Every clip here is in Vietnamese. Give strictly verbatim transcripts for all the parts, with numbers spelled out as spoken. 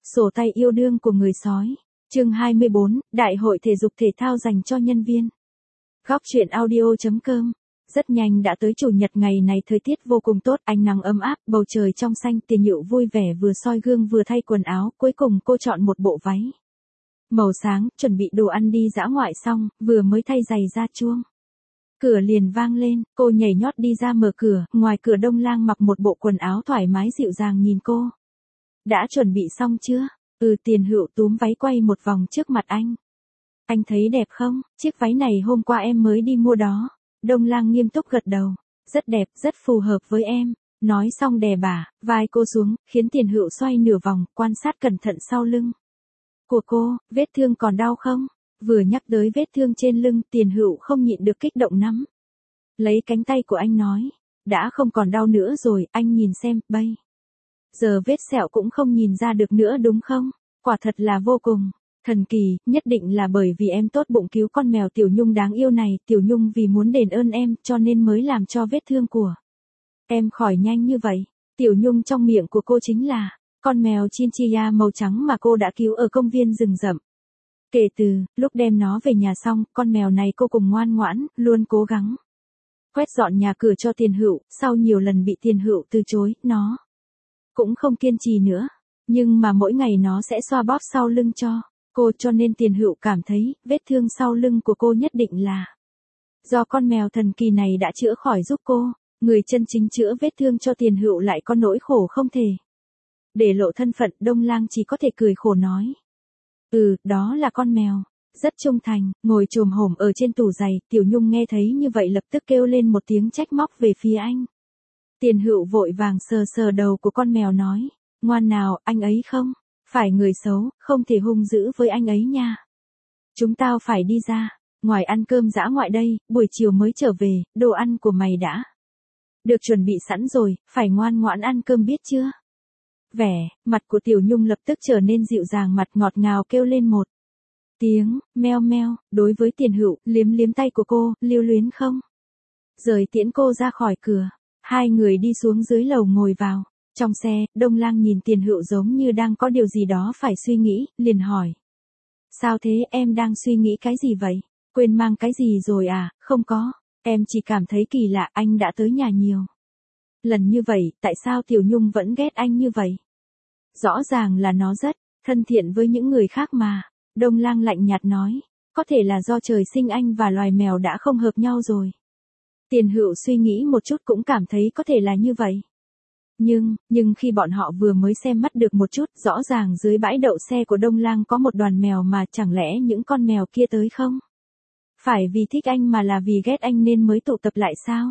Sổ tay yêu đương của người sói. Chương hai mươi bốn, Đại hội thể dục thể thao dành cho nhân viên. Góc truyện audio chấm com. Rất nhanh đã tới chủ nhật, ngày này thời tiết vô cùng tốt, ánh nắng ấm áp, bầu trời trong xanh. Tiền Nhựu vui vẻ vừa soi gương vừa thay quần áo, cuối cùng cô chọn một bộ váy màu sáng, chuẩn bị đồ ăn đi dã ngoại xong, vừa mới thay giày ra chuông cửa liền vang lên, cô nhảy nhót đi ra mở cửa, ngoài cửa Đông Lang mặc một bộ quần áo thoải mái dịu dàng nhìn cô. Đã chuẩn bị xong chưa? Ừ. Tiền Hựu túm váy quay một vòng trước mặt anh. Anh thấy đẹp không? Chiếc váy này hôm qua em mới đi mua đó. Đông Lang nghiêm túc gật đầu. Rất đẹp, rất phù hợp với em. Nói xong đè bả vai cô xuống, khiến Tiền Hựu xoay nửa vòng, quan sát cẩn thận sau lưng của cô. Vết thương còn đau không? Vừa nhắc tới vết thương trên lưng, Tiền Hựu không nhịn được kích động nắm lấy cánh tay của anh nói. Đã không còn đau nữa rồi, anh nhìn xem, bây giờ vết sẹo cũng không nhìn ra được nữa đúng không? Quả thật là vô cùng thần kỳ, nhất định là bởi vì em tốt bụng cứu con mèo Tiểu Nhung đáng yêu này. Tiểu Nhung vì muốn đền ơn em, cho nên mới làm cho vết thương của em khỏi nhanh như vậy. Tiểu Nhung trong miệng của cô chính là con mèo Chinchilla màu trắng mà cô đã cứu ở công viên rừng rậm. Kể từ lúc đem nó về nhà xong, con mèo này cô cùng ngoan ngoãn, luôn cố gắng quét dọn nhà cửa cho Tiền Hựu. Sau nhiều lần bị Tiền Hựu từ chối, nó cũng không kiên trì nữa. Nhưng mà mỗi ngày nó sẽ xoa bóp sau lưng cho cô, cho nên Tiền Hựu cảm thấy vết thương sau lưng của cô nhất định là do con mèo thần kỳ này đã chữa khỏi giúp cô. Người chân chính chữa vết thương cho Tiền Hựu lại có nỗi khổ không thể để lộ thân phận. Đông Lang chỉ có thể cười khổ nói. Ừ, đó là con mèo rất trung thành. Ngồi chồm hổm ở trên tủ giày, Tiểu Nhung nghe thấy như vậy lập tức kêu lên một tiếng trách móc về phía anh. Tiền Hựu vội vàng sờ sờ đầu của con mèo nói. Ngoan nào, anh ấy không phải người xấu, không thể hung dữ với anh ấy nha. Chúng tao phải đi ra ngoài ăn cơm dã ngoại đây, buổi chiều mới trở về, đồ ăn của mày đã được chuẩn bị sẵn rồi, phải ngoan ngoãn ăn cơm biết chưa? Vẻ mặt của Tiểu Nhung lập tức trở nên dịu dàng, mặt ngọt ngào kêu lên một tiếng meo meo. Đối với Tiền Hựu, liếm liếm tay của cô, lưu luyến không rời tiễn cô ra khỏi cửa. Hai người đi xuống dưới lầu ngồi vào trong xe. Đông Lang nhìn Tiền Hựu giống như đang có điều gì đó phải suy nghĩ, liền hỏi. Sao thế, em đang suy nghĩ cái gì vậy? Quên mang cái gì rồi à? Không có, em chỉ cảm thấy kỳ lạ, anh đã tới nhà nhiều lần như vậy, tại sao Tiểu Nhung vẫn ghét anh như vậy? Rõ ràng là nó rất thân thiện với những người khác mà. Đông Lang lạnh nhạt nói. Có thể là do trời sinh anh và loài mèo đã không hợp nhau rồi. Tiền Hựu suy nghĩ một chút cũng cảm thấy có thể là như vậy. Nhưng, nhưng khi bọn họ vừa mới xem mắt được một chút, rõ ràng dưới bãi đậu xe của Đông Lang có một đoàn mèo, mà chẳng lẽ những con mèo kia tới không phải vì thích anh mà là vì ghét anh nên mới tụ tập lại sao?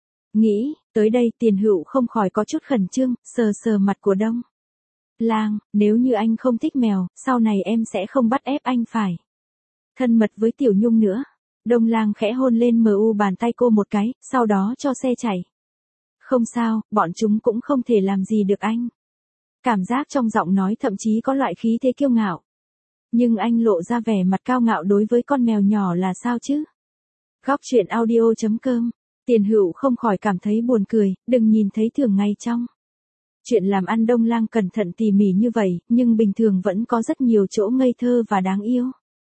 Nghĩ tới đây, Tiền Hựu không khỏi có chút khẩn trương, sờ sờ mặt của Đông Lang. Nếu như anh không thích mèo, sau này em sẽ không bắt ép anh phải thân mật với Tiểu Nhung nữa. Đông Lang khẽ hôn lên mờ u bàn tay cô một cái, sau đó cho xe chạy. Không sao, bọn chúng cũng không thể làm gì được anh. Cảm giác trong giọng nói thậm chí có loại khí thế kiêu ngạo. Nhưng anh lộ ra vẻ mặt cao ngạo đối với con mèo nhỏ là sao chứ? Góc truyện audio chấm com. Tiền Hựu không khỏi cảm thấy buồn cười, đừng nhìn thấy thường ngày trong chuyện làm ăn Đông Lang cẩn thận tỉ mỉ như vậy, nhưng bình thường vẫn có rất nhiều chỗ ngây thơ và đáng yêu.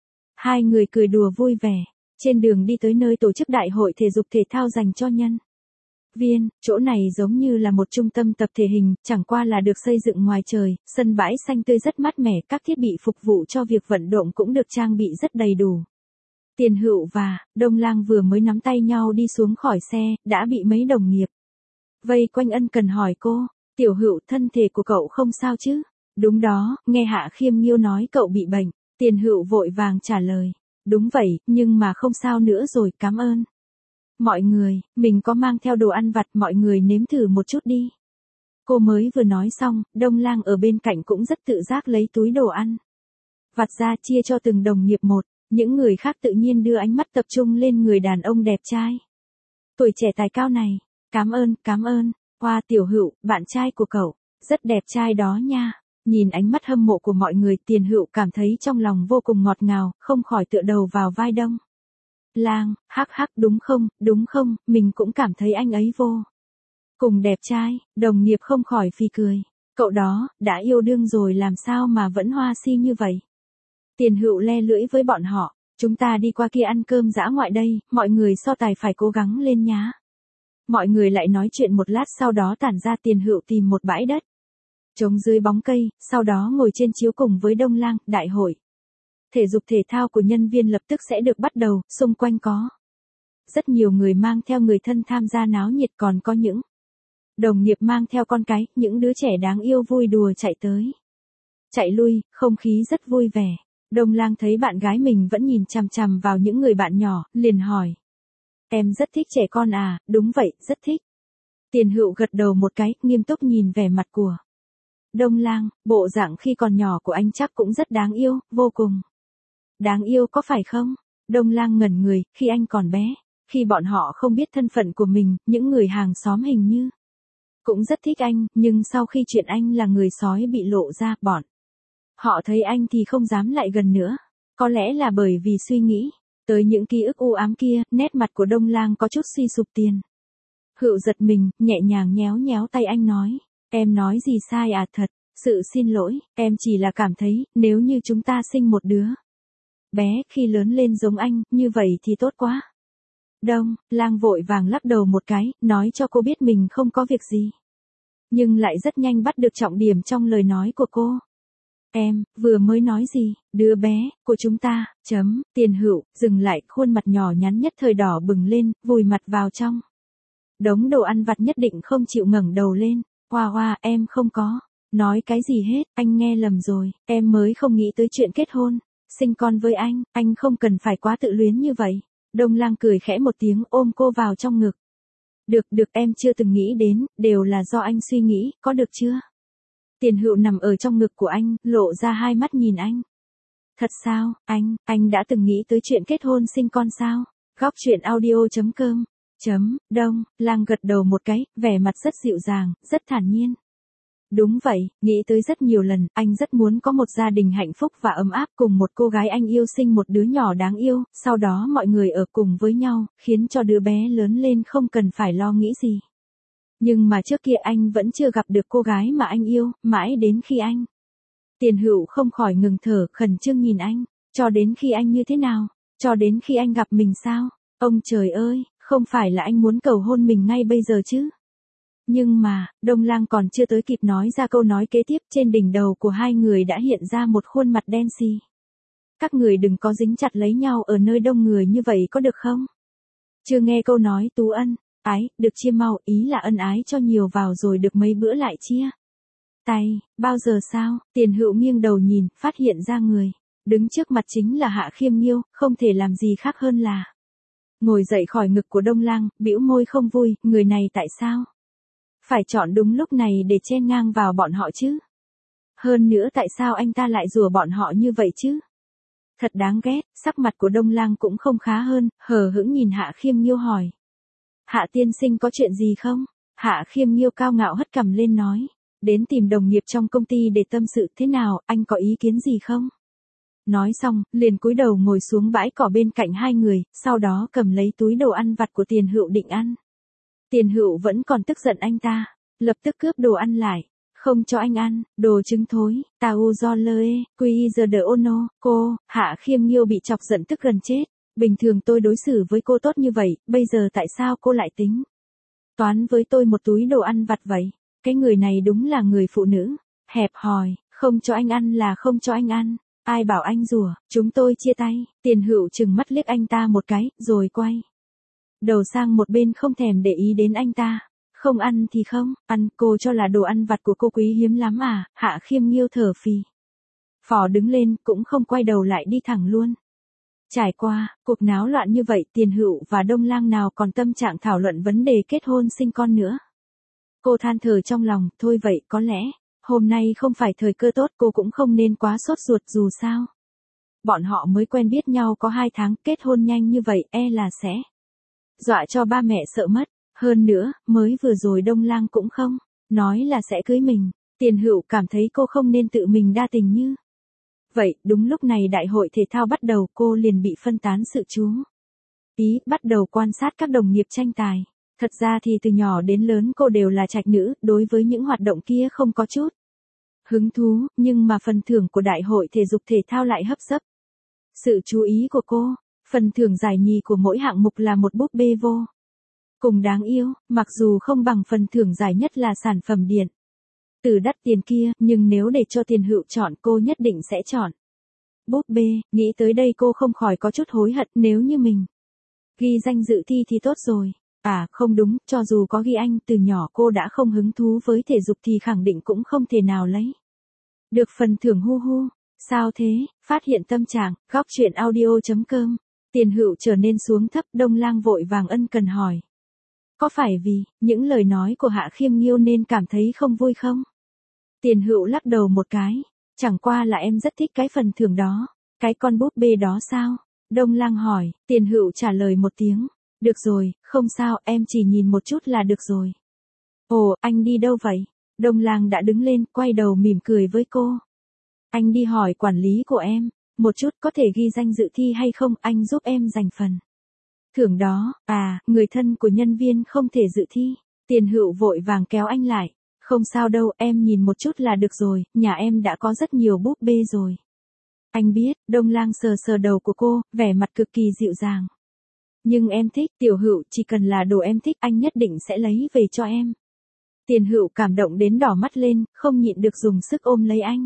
Hai người cười đùa vui vẻ. Trên đường đi tới nơi tổ chức đại hội thể dục thể thao dành cho nhân viên, chỗ này giống như là một trung tâm tập thể hình, chẳng qua là được xây dựng ngoài trời, sân bãi xanh tươi rất mát mẻ, các thiết bị phục vụ cho việc vận động cũng được trang bị rất đầy đủ. Tiền Hựu và Đông Lang vừa mới nắm tay nhau đi xuống khỏi xe, đã bị mấy đồng nghiệp vây quanh ân cần hỏi cô. Tiểu Hựu, thân thể của cậu không sao chứ? Đúng đó, nghe Hạ Khiêm Nghiêu nói cậu bị bệnh. Tiền Hựu vội vàng trả lời. Đúng vậy, nhưng mà không sao nữa rồi, cảm ơn mọi người. Mình có mang theo đồ ăn vặt, mọi người nếm thử một chút đi. Cô mới vừa nói xong, Đông Lang ở bên cạnh cũng rất tự giác lấy túi đồ ăn vặt ra chia cho từng đồng nghiệp một. Những người khác tự nhiên đưa ánh mắt tập trung lên người đàn ông đẹp trai tuổi trẻ tài cao này. Cảm ơn, cảm ơn. Hoa, Tiểu Hựu, bạn trai của cậu rất đẹp trai đó nha. Nhìn ánh mắt hâm mộ của mọi người, Tiền Hựu cảm thấy trong lòng vô cùng ngọt ngào, không khỏi tựa đầu vào vai Đông Lang. Hắc hắc, đúng không, đúng không, mình cũng cảm thấy anh ấy vô cùng đẹp trai. Đồng nghiệp không khỏi phì cười. Cậu đó, đã yêu đương rồi làm sao mà vẫn hoa si như vậy? Tiền Hựu le lưỡi với bọn họ, chúng ta đi qua kia ăn cơm dã ngoại đây, mọi người so tài phải cố gắng lên nhá. Mọi người lại nói chuyện một lát sau đó tản ra. Tiền Hựu tìm một bãi đất trống dưới bóng cây, sau đó ngồi trên chiếu cùng với Đông Lang. Đại hội thể dục thể thao của nhân viên lập tức sẽ được bắt đầu, xung quanh có rất nhiều người mang theo người thân tham gia náo nhiệt, còn có những đồng nghiệp mang theo con cái, những đứa trẻ đáng yêu vui đùa chạy tới chạy lui, không khí rất vui vẻ. Đông Lang thấy bạn gái mình vẫn nhìn chằm chằm vào những người bạn nhỏ, liền hỏi. Em rất thích trẻ con à? Đúng vậy, rất thích. Tiền Hựu gật đầu một cái, nghiêm túc nhìn vẻ mặt của Đông Lang, bộ dạng khi còn nhỏ của anh chắc cũng rất đáng yêu, vô cùng đáng yêu có phải không? Đông Lang ngẩn người, khi anh còn bé, khi bọn họ không biết thân phận của mình, những người hàng xóm hình như cũng rất thích anh, nhưng sau khi chuyện anh là người sói bị lộ ra, bọn họ thấy anh thì không dám lại gần nữa. Có lẽ là bởi vì suy nghĩ tới những ký ức u ám kia, nét mặt của Đông Lang có chút suy sụp. Tiền Hựu giật mình, nhẹ nhàng nhéo nhéo tay anh nói. Em nói gì sai à? Thật sự xin lỗi, em chỉ là cảm thấy, nếu như chúng ta sinh một đứa bé khi lớn lên giống anh, như vậy thì tốt quá. Đông Lang vội vàng lắc đầu một cái, nói cho cô biết mình không có việc gì. Nhưng lại rất nhanh bắt được trọng điểm trong lời nói của cô. Em, vừa mới nói gì? Đứa bé của chúng ta, chấm. Tiền Hựu dừng lại, khuôn mặt nhỏ nhắn nhất thời đỏ bừng lên, vùi mặt vào trong đống đồ ăn vặt nhất định không chịu ngẩng đầu lên. Hoa Hoa, em không có nói cái gì hết, anh nghe lầm rồi, em mới không nghĩ tới chuyện kết hôn, sinh con với anh, anh không cần phải quá tự luyến như vậy. Đông Lang cười khẽ một tiếng, ôm cô vào trong ngực. Được, được, em chưa từng nghĩ đến, đều là do anh suy nghĩ, có được chưa? Tiền Hựu nằm ở trong ngực của anh, lộ ra hai mắt nhìn anh. Thật sao, anh, anh đã từng nghĩ tới chuyện kết hôn sinh con sao? Góc truyện audio chấm com chấm, Đông Lang gật đầu một cái, vẻ mặt rất dịu dàng, rất thản nhiên. Đúng vậy, nghĩ tới rất nhiều lần, anh rất muốn có một gia đình hạnh phúc và ấm áp cùng một cô gái anh yêu, sinh một đứa nhỏ đáng yêu, sau đó mọi người ở cùng với nhau, khiến cho đứa bé lớn lên không cần phải lo nghĩ gì. Nhưng mà trước kia anh vẫn chưa gặp được cô gái mà anh yêu, mãi đến khi anh. Tiền Hựu không khỏi ngừng thở, khẩn trương nhìn anh, cho đến khi anh như thế nào, cho đến khi anh gặp mình sao? Ông trời ơi, không phải là anh muốn cầu hôn mình ngay bây giờ chứ? Nhưng mà, Đông Lang còn chưa tới kịp nói ra câu nói kế tiếp, trên đỉnh đầu của hai người đã hiện ra một khuôn mặt đen xì. Các người đừng có dính chặt lấy nhau ở nơi đông người như vậy có được không? Chưa nghe câu nói tú ân ái, được chia mau, ý là ân ái cho nhiều vào rồi được mấy bữa lại chia tay, bao giờ sao? Tiền Hựu nghiêng đầu nhìn, phát hiện ra người đứng trước mặt chính là Hạ Khiêm Nghiêu, không thể làm gì khác hơn là ngồi dậy khỏi ngực của Đông Lang, bĩu môi không vui, người này tại sao phải chọn đúng lúc này để chen ngang vào bọn họ chứ? Hơn nữa tại sao anh ta lại rủa bọn họ như vậy chứ? Thật đáng ghét. Sắc mặt của Đông Lang cũng không khá hơn, hờ hững nhìn Hạ Khiêm Nghiêu hỏi. Hạ tiên sinh có chuyện gì không? Hạ Khiêm Nghiêu cao ngạo hất cằm lên nói. Đến tìm đồng nghiệp trong công ty để tâm sự, thế nào, anh có ý kiến gì không? Nói xong, liền cúi đầu ngồi xuống bãi cỏ bên cạnh hai người, sau đó cầm lấy túi đồ ăn vặt của Tiền Hựu định ăn. Tiền Hựu vẫn còn tức giận anh ta, lập tức cướp đồ ăn lại. Không cho anh ăn, đồ trứng thối, tao do lơ ê, quy giờ đỡ ono, cô. Hạ Khiêm Nghiêu bị chọc giận tức gần chết. Bình thường tôi đối xử với cô tốt như vậy, bây giờ tại sao cô lại tính toán với tôi một túi đồ ăn vặt vậy? Cái người này đúng là người phụ nữ hẹp hòi, không cho anh ăn là không cho anh ăn. Ai bảo anh rủa, chúng tôi chia tay. Tiền Hựu trừng mắt liếc anh ta một cái, rồi quay đầu sang một bên không thèm để ý đến anh ta. Không ăn thì không, ăn, cô cho là đồ ăn vặt của cô quý hiếm lắm à? Hạ Khiêm Nghiêu thở phì phò đứng lên, cũng không quay đầu lại đi thẳng luôn. Trải qua cuộc náo loạn như vậy, Tiền Hựu và Đông Lang nào còn tâm trạng thảo luận vấn đề kết hôn sinh con nữa. Cô than thở trong lòng, thôi vậy, có lẽ hôm nay không phải thời cơ tốt, cô cũng không nên quá sốt ruột, dù sao bọn họ mới quen biết nhau có hai tháng, kết hôn nhanh như vậy e là sẽ dọa cho ba mẹ sợ mất. Hơn nữa, mới vừa rồi Đông Lang cũng không nói là sẽ cưới mình. Tiền Hựu cảm thấy cô không nên tự mình đa tình như vậy. Đúng lúc này đại hội thể thao bắt đầu, cô liền bị phân tán sự chú ý, bắt đầu quan sát các đồng nghiệp tranh tài. Thật ra thì từ nhỏ đến lớn cô đều là trạch nữ, đối với những hoạt động kia không có chút hứng thú, nhưng mà phần thưởng của đại hội thể dục thể thao lại hấp dẫn sự chú ý của cô. Phần thưởng giải nhì của mỗi hạng mục là một búp bê vô cùng đáng yêu, mặc dù không bằng phần thưởng giải nhất là sản phẩm điện tử đắt tiền kia, nhưng nếu để cho Tiền Hựu chọn cô nhất định sẽ chọn búp bê. Nghĩ tới đây cô không khỏi có chút hối hận, nếu như mình ghi danh dự thi thì tốt rồi. À không đúng, cho dù có ghi anh, từ nhỏ cô đã không hứng thú với thể dục thì khẳng định cũng không thể nào lấy được phần thưởng hu hu. Sao thế? Phát hiện tâm trạng, góc truyện audio chấm com. Tiền Hựu trở nên xuống thấp, Đông Lang vội vàng ân cần hỏi. Có phải vì những lời nói của Hạ Khiêm Nghiêu nên cảm thấy không vui không? Tiền Hựu lắc đầu một cái. Chẳng qua là em rất thích cái phần thưởng đó. Cái con búp bê đó sao? Đông Lang hỏi. Tiền Hựu trả lời một tiếng. Được rồi, không sao, em chỉ nhìn một chút là được rồi. Ồ, anh đi đâu vậy? Đông Lang đã đứng lên, quay đầu mỉm cười với cô. Anh đi hỏi quản lý của em, một chút có thể ghi danh dự thi hay không, anh giúp em giành phần thưởng đó. À, người thân của nhân viên không thể dự thi. Tiền Hựu vội vàng kéo anh lại. Không sao đâu, em nhìn một chút là được rồi, nhà em đã có rất nhiều búp bê rồi. Anh biết. Đông Lang sờ sờ đầu của cô, vẻ mặt cực kỳ dịu dàng. Nhưng em thích, Tiểu Hựu, chỉ cần là đồ em thích anh nhất định sẽ lấy về cho em. Tiền Hựu cảm động đến đỏ mắt lên, không nhịn được dùng sức ôm lấy anh.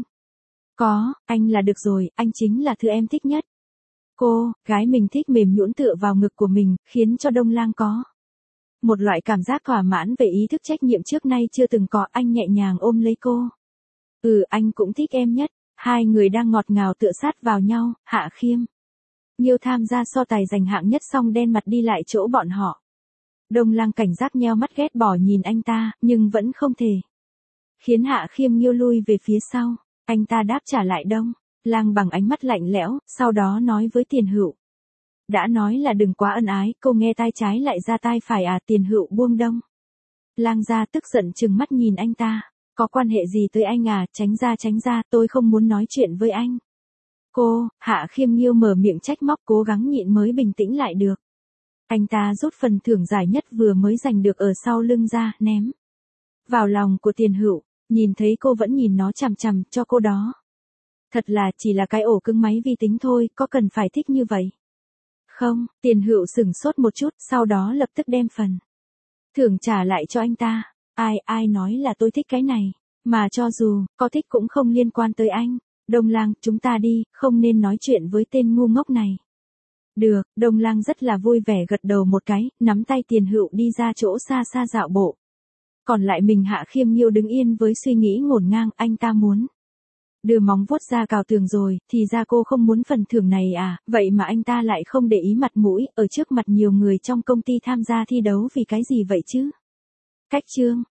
Có, anh là được rồi, anh chính là thứ em thích nhất. Cô, gái mình thích mềm nhũn tựa vào ngực của mình, khiến cho Đông Lang có một loại cảm giác thỏa mãn về ý thức trách nhiệm trước nay chưa từng có. Anh nhẹ nhàng ôm lấy cô. Ừ, anh cũng thích em nhất. Hai người đang ngọt ngào tựa sát vào nhau. Hạ Khiêm Nghiêu tham gia so tài giành hạng nhất xong đen mặt đi lại chỗ bọn họ. Đông Lang cảnh giác nheo mắt ghét bỏ nhìn anh ta, nhưng vẫn không thể khiến Hạ Khiêm Nghiêu lui về phía sau. Anh ta đáp trả lại Đông Lang bằng ánh mắt lạnh lẽo, sau đó nói với Tiền Hựu. Đã nói là đừng quá ân ái, cô nghe tai trái lại ra tai phải à? Tiền Hựu buông Đông Lang ra, tức giận trừng mắt nhìn anh ta. Có quan hệ gì tới anh à? Tránh ra tránh ra, tôi không muốn nói chuyện với anh. Cô, Hạ Khiêm Nghiêu mở miệng trách móc, cố gắng nhịn mới bình tĩnh lại được. Anh ta rút phần thưởng giải nhất vừa mới giành được ở sau lưng ra, ném vào lòng của Tiền Hựu. Nhìn thấy cô vẫn nhìn nó chằm chằm, cho cô đó. Thật là chỉ là cái ổ cưng máy vi tính thôi, có cần phải thích như vậy? Không. Tiền Hựu sửng sốt một chút, sau đó lập tức đem phần thưởng trả lại cho anh ta. Ai, ai nói là tôi thích cái này, mà cho dù có thích cũng không liên quan tới anh. Đông Lang, chúng ta đi, không nên nói chuyện với tên ngu ngốc này. Được. Đông Lang rất là vui vẻ gật đầu một cái, nắm tay Tiền Hựu đi ra chỗ xa xa dạo bộ. Còn lại mình Hạ Khiêm Nghiêu đứng yên với suy nghĩ ngổn ngang. Anh ta muốn đưa móng vuốt ra cào tường rồi, thì ra cô không muốn phần thưởng này à? Vậy mà anh ta lại không để ý mặt mũi, ở trước mặt nhiều người trong công ty tham gia thi đấu vì cái gì vậy chứ? Cách chương